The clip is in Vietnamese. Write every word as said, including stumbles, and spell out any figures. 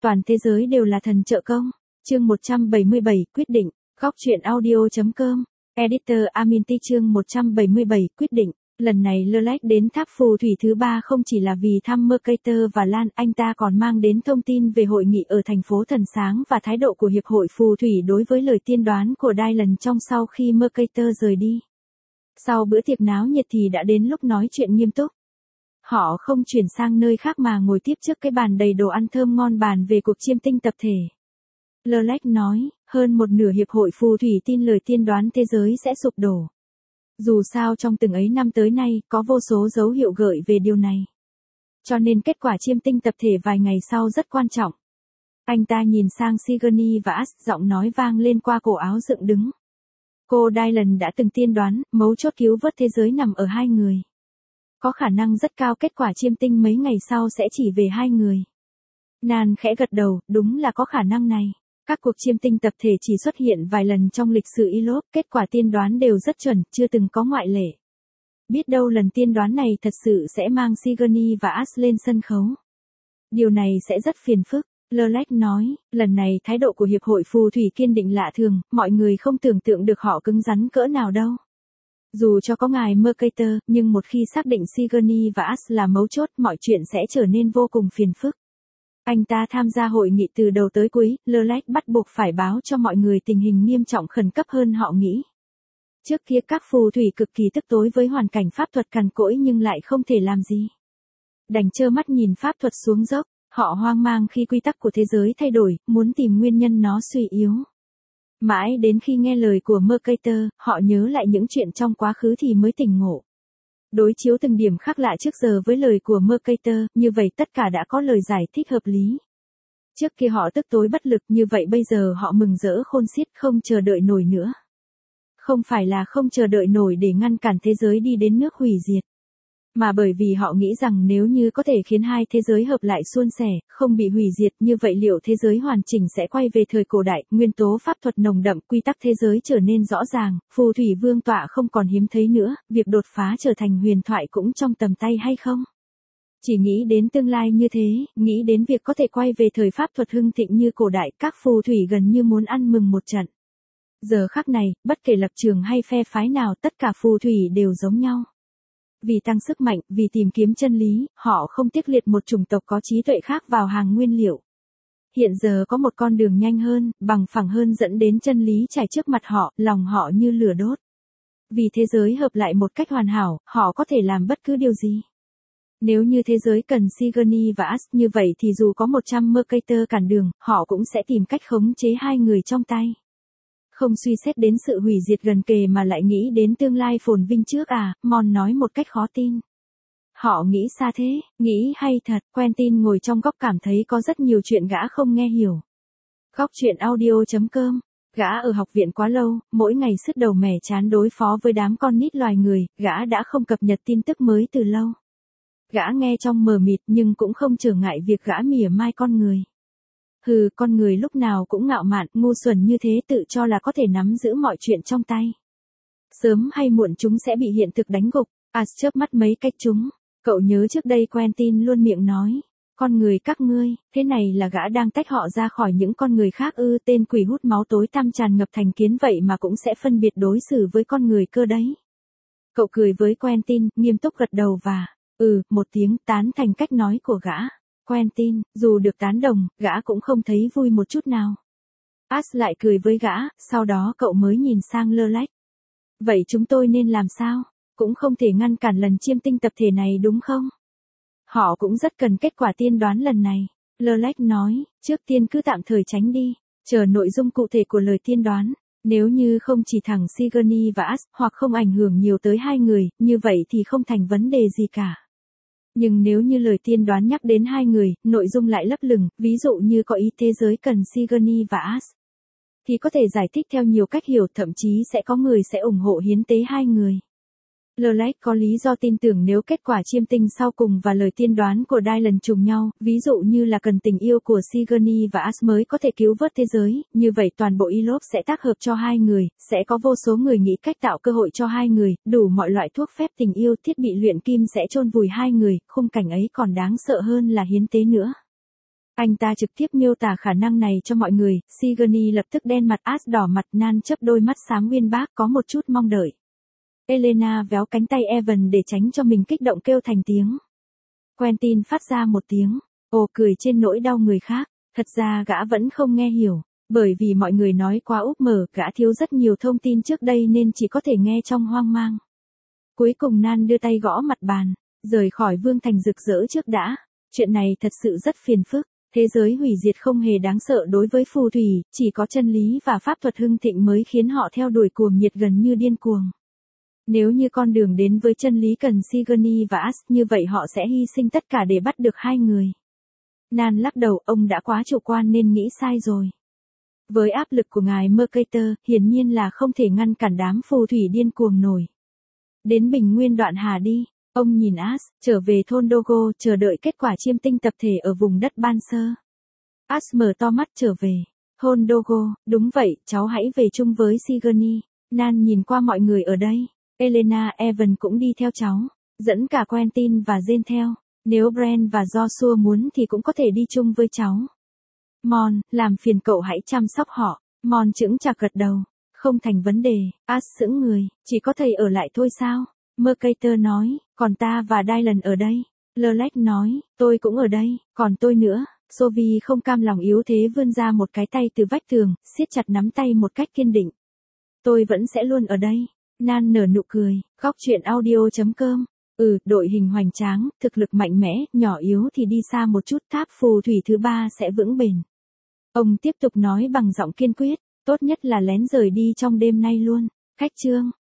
toàn thế giới đều là thần trợ công. Chương một trăm bảy mươi bảy, quyết định. Góc truyện audio.com. Editor Aminti chương một trăm bảy mươi bảy, quyết định. Lần này Lelech đến tháp phù thủy thứ ba không chỉ là vì thăm Mercator và Lan, anh ta còn mang đến thông tin về hội nghị ở thành phố Thần Sáng và thái độ của Hiệp hội Phù thủy đối với lời tiên đoán của Dylan trong sau khi Mercator rời đi. Sau bữa tiệc náo nhiệt thì đã đến lúc nói chuyện nghiêm túc. Họ không chuyển sang nơi khác mà ngồi tiếp trước cái bàn đầy đồ ăn thơm ngon bàn về cuộc chiêm tinh tập thể. Lelech nói, hơn một nửa Hiệp hội Phù thủy tin lời tiên đoán thế giới sẽ sụp đổ. Dù sao trong từng ấy năm tới nay, có vô số dấu hiệu gợi về điều này. Cho nên kết quả chiêm tinh tập thể vài ngày sau rất quan trọng. Anh ta nhìn sang Sigourney và Ash, giọng nói vang lên qua cổ áo dựng đứng. Cô Dylan đã từng tiên đoán, mấu chốt cứu vớt thế giới nằm ở hai người. Có khả năng rất cao kết quả chiêm tinh mấy ngày sau sẽ chỉ về hai người. Nan khẽ gật đầu, đúng là có khả năng này. Các cuộc chiêm tinh tập thể chỉ xuất hiện vài lần trong lịch sử i lốp, kết quả tiên đoán đều rất chuẩn, chưa từng có ngoại lệ. Biết đâu lần tiên đoán này thật sự sẽ mang Sigourney và Ash lên sân khấu. Điều này sẽ rất phiền phức, Lelech nói, lần này thái độ của Hiệp hội Phù thủy kiên định lạ thường, mọi người không tưởng tượng được họ cứng rắn cỡ nào đâu. Dù cho có ngài Mercator, nhưng một khi xác định Sigourney và Ash là mấu chốt, mọi chuyện sẽ trở nên vô cùng phiền phức. Anh ta tham gia hội nghị từ đầu tới cuối, Lelech bắt buộc phải báo cho mọi người tình hình nghiêm trọng khẩn cấp hơn họ nghĩ. Trước kia các phù thủy cực kỳ tức tối với hoàn cảnh pháp thuật cằn cỗi nhưng lại không thể làm gì. Đành trơ mắt nhìn pháp thuật xuống dốc, họ hoang mang khi quy tắc của thế giới thay đổi, muốn tìm nguyên nhân nó suy yếu. Mãi đến khi nghe lời của Mercator, họ nhớ lại những chuyện trong quá khứ thì mới tỉnh ngộ. Đối chiếu từng điểm khác lạ trước giờ với lời của Mercator, như vậy tất cả đã có lời giải thích hợp lý. Trước kia họ tức tối bất lực, như vậy bây giờ họ mừng rỡ khôn xiết, không chờ đợi nổi nữa. Không phải là không chờ đợi nổi để ngăn cản thế giới đi đến nước hủy diệt. Mà bởi vì họ nghĩ rằng nếu như có thể khiến hai thế giới hợp lại suôn sẻ, không bị hủy diệt, như vậy liệu thế giới hoàn chỉnh sẽ quay về thời cổ đại, nguyên tố pháp thuật nồng đậm, quy tắc thế giới trở nên rõ ràng, phù thủy vương tọa không còn hiếm thấy nữa, việc đột phá trở thành huyền thoại cũng trong tầm tay hay không? Chỉ nghĩ đến tương lai như thế, nghĩ đến việc có thể quay về thời pháp thuật hưng thịnh như cổ đại, các phù thủy gần như muốn ăn mừng một trận. Giờ khắc này, bất kể lập trường hay phe phái nào, tất cả phù thủy đều giống nhau. Vì tăng sức mạnh, vì tìm kiếm chân lý, họ không tiếc liệt một chủng tộc có trí tuệ khác vào hàng nguyên liệu. Hiện giờ có một con đường nhanh hơn, bằng phẳng hơn dẫn đến chân lý trải trước mặt họ, lòng họ như lửa đốt. Vì thế giới hợp lại một cách hoàn hảo, họ có thể làm bất cứ điều gì. Nếu như thế giới cần Sigourney và Ash, như vậy thì dù có một trăm Mercator cản đường, họ cũng sẽ tìm cách khống chế hai người trong tay. Không suy xét đến sự hủy diệt gần kề mà lại nghĩ đến tương lai phồn vinh trước à, Mon nói một cách khó tin. Họ nghĩ xa thế, nghĩ hay thật, Quentin ngồi trong góc cảm thấy có rất nhiều chuyện gã không nghe hiểu. Góc truyện audio.com. Gã ở học viện quá lâu, mỗi ngày sứt đầu mẻ chán đối phó với đám con nít loài người, gã đã không cập nhật tin tức mới từ lâu. Gã nghe trong mờ mịt nhưng cũng không trở ngại việc gã mỉa mai con người. Hừ, con người lúc nào cũng ngạo mạn, ngu xuẩn như thế tự cho là có thể nắm giữ mọi chuyện trong tay. Sớm hay muộn chúng sẽ bị hiện thực đánh gục, Ash chớp mắt mấy cách chúng. Cậu nhớ trước đây Quentin luôn miệng nói, con người các ngươi, thế này là gã đang tách họ ra khỏi những con người khác ư, tên quỷ hút máu tối tăm tràn ngập thành kiến vậy mà cũng sẽ phân biệt đối xử với con người cơ đấy. Cậu cười với Quentin, nghiêm túc gật đầu và, ừ, một tiếng tán thành cách nói của gã. Quentin, dù được tán đồng, gã cũng không thấy vui một chút nào. Ash lại cười với gã, sau đó cậu mới nhìn sang Lelech. Vậy chúng tôi nên làm sao? Cũng không thể ngăn cản lần chiêm tinh tập thể này đúng không? Họ cũng rất cần kết quả tiên đoán lần này. Lelech nói, trước tiên cứ tạm thời tránh đi, chờ nội dung cụ thể của lời tiên đoán. Nếu như không chỉ thẳng Sigourney và Ash, hoặc không ảnh hưởng nhiều tới hai người, như vậy thì không thành vấn đề gì cả. Nhưng nếu như lời tiên đoán nhắc đến hai người, nội dung lại lấp lửng, ví dụ như có ý thế giới cần Sigourney và Ash, thì có thể giải thích theo nhiều cách hiểu, thậm chí sẽ có người sẽ ủng hộ hiến tế hai người. Lelech có lý do tin tưởng nếu kết quả chiêm tinh sau cùng và lời tiên đoán của Dylan trùng nhau, ví dụ như là cần tình yêu của Sigourney và Ash mới có thể cứu vớt thế giới, như vậy toàn bộ i lốp sẽ tác hợp cho hai người, sẽ có vô số người nghĩ cách tạo cơ hội cho hai người, đủ mọi loại thuốc phép tình yêu, thiết bị luyện kim sẽ chôn vùi hai người, khung cảnh ấy còn đáng sợ hơn là hiến tế nữa. Anh ta trực tiếp miêu tả khả năng này cho mọi người, Sigourney lập tức đen mặt Ash đỏ mặt, Nan chớp đôi mắt sáng uyên bác có một chút mong đợi. Elena véo cánh tay Evan để tránh cho mình kích động kêu thành tiếng. Quentin phát ra một tiếng, ồ cười trên nỗi đau người khác, thật ra gã vẫn không nghe hiểu, bởi vì mọi người nói quá úp mở, gã thiếu rất nhiều thông tin trước đây nên chỉ có thể nghe trong hoang mang. Cuối cùng Nan đưa tay gõ mặt bàn, rời khỏi Vương Thành rực rỡ trước đã, chuyện này thật sự rất phiền phức. Thế giới hủy diệt không hề đáng sợ đối với phù thủy, chỉ có chân lý và pháp thuật hưng thịnh mới khiến họ theo đuổi cuồng nhiệt gần như điên cuồng. Nếu như con đường đến với chân lý cần Sigourney và Ash, như vậy họ sẽ hy sinh tất cả để bắt được hai người. Nan lắc đầu, ông đã quá chủ quan nên nghĩ sai rồi. Với áp lực của ngài Mercator, hiển nhiên là không thể ngăn cản đám phù thủy điên cuồng nổi. Đến bình nguyên đoạn hà đi. Ông nhìn Ash, trở về thôn Dogo, chờ đợi kết quả chiêm tinh tập thể ở vùng đất ban sơ. Ash mở to mắt trở về. Thôn Dogo, đúng vậy, cháu hãy về chung với Sigourney. Nan nhìn qua mọi người ở đây. Elena, Evan cũng đi theo cháu. Dẫn cả Quentin và Jane theo. Nếu Brent và Joshua muốn thì cũng có thể đi chung với cháu. Mon, làm phiền cậu hãy chăm sóc họ. Mon chững chạc gật đầu. Không thành vấn đề. Ash sững người, chỉ có thầy ở lại thôi sao? Mercator nói, còn ta và Dylan ở đây. Lurleth nói, tôi cũng ở đây, còn tôi nữa. Sophie không cam lòng yếu thế vươn ra một cái tay từ vách tường, siết chặt nắm tay một cách kiên định. Tôi vẫn sẽ luôn ở đây. Nan nở nụ cười, góc truyện audio chấm com. Ừ, đội hình hoành tráng, thực lực mạnh mẽ, nhỏ yếu thì đi xa một chút, tháp phù thủy thứ ba sẽ vững bền. Ông tiếp tục nói bằng giọng kiên quyết, tốt nhất là lén rời đi trong đêm nay luôn. Khách trương.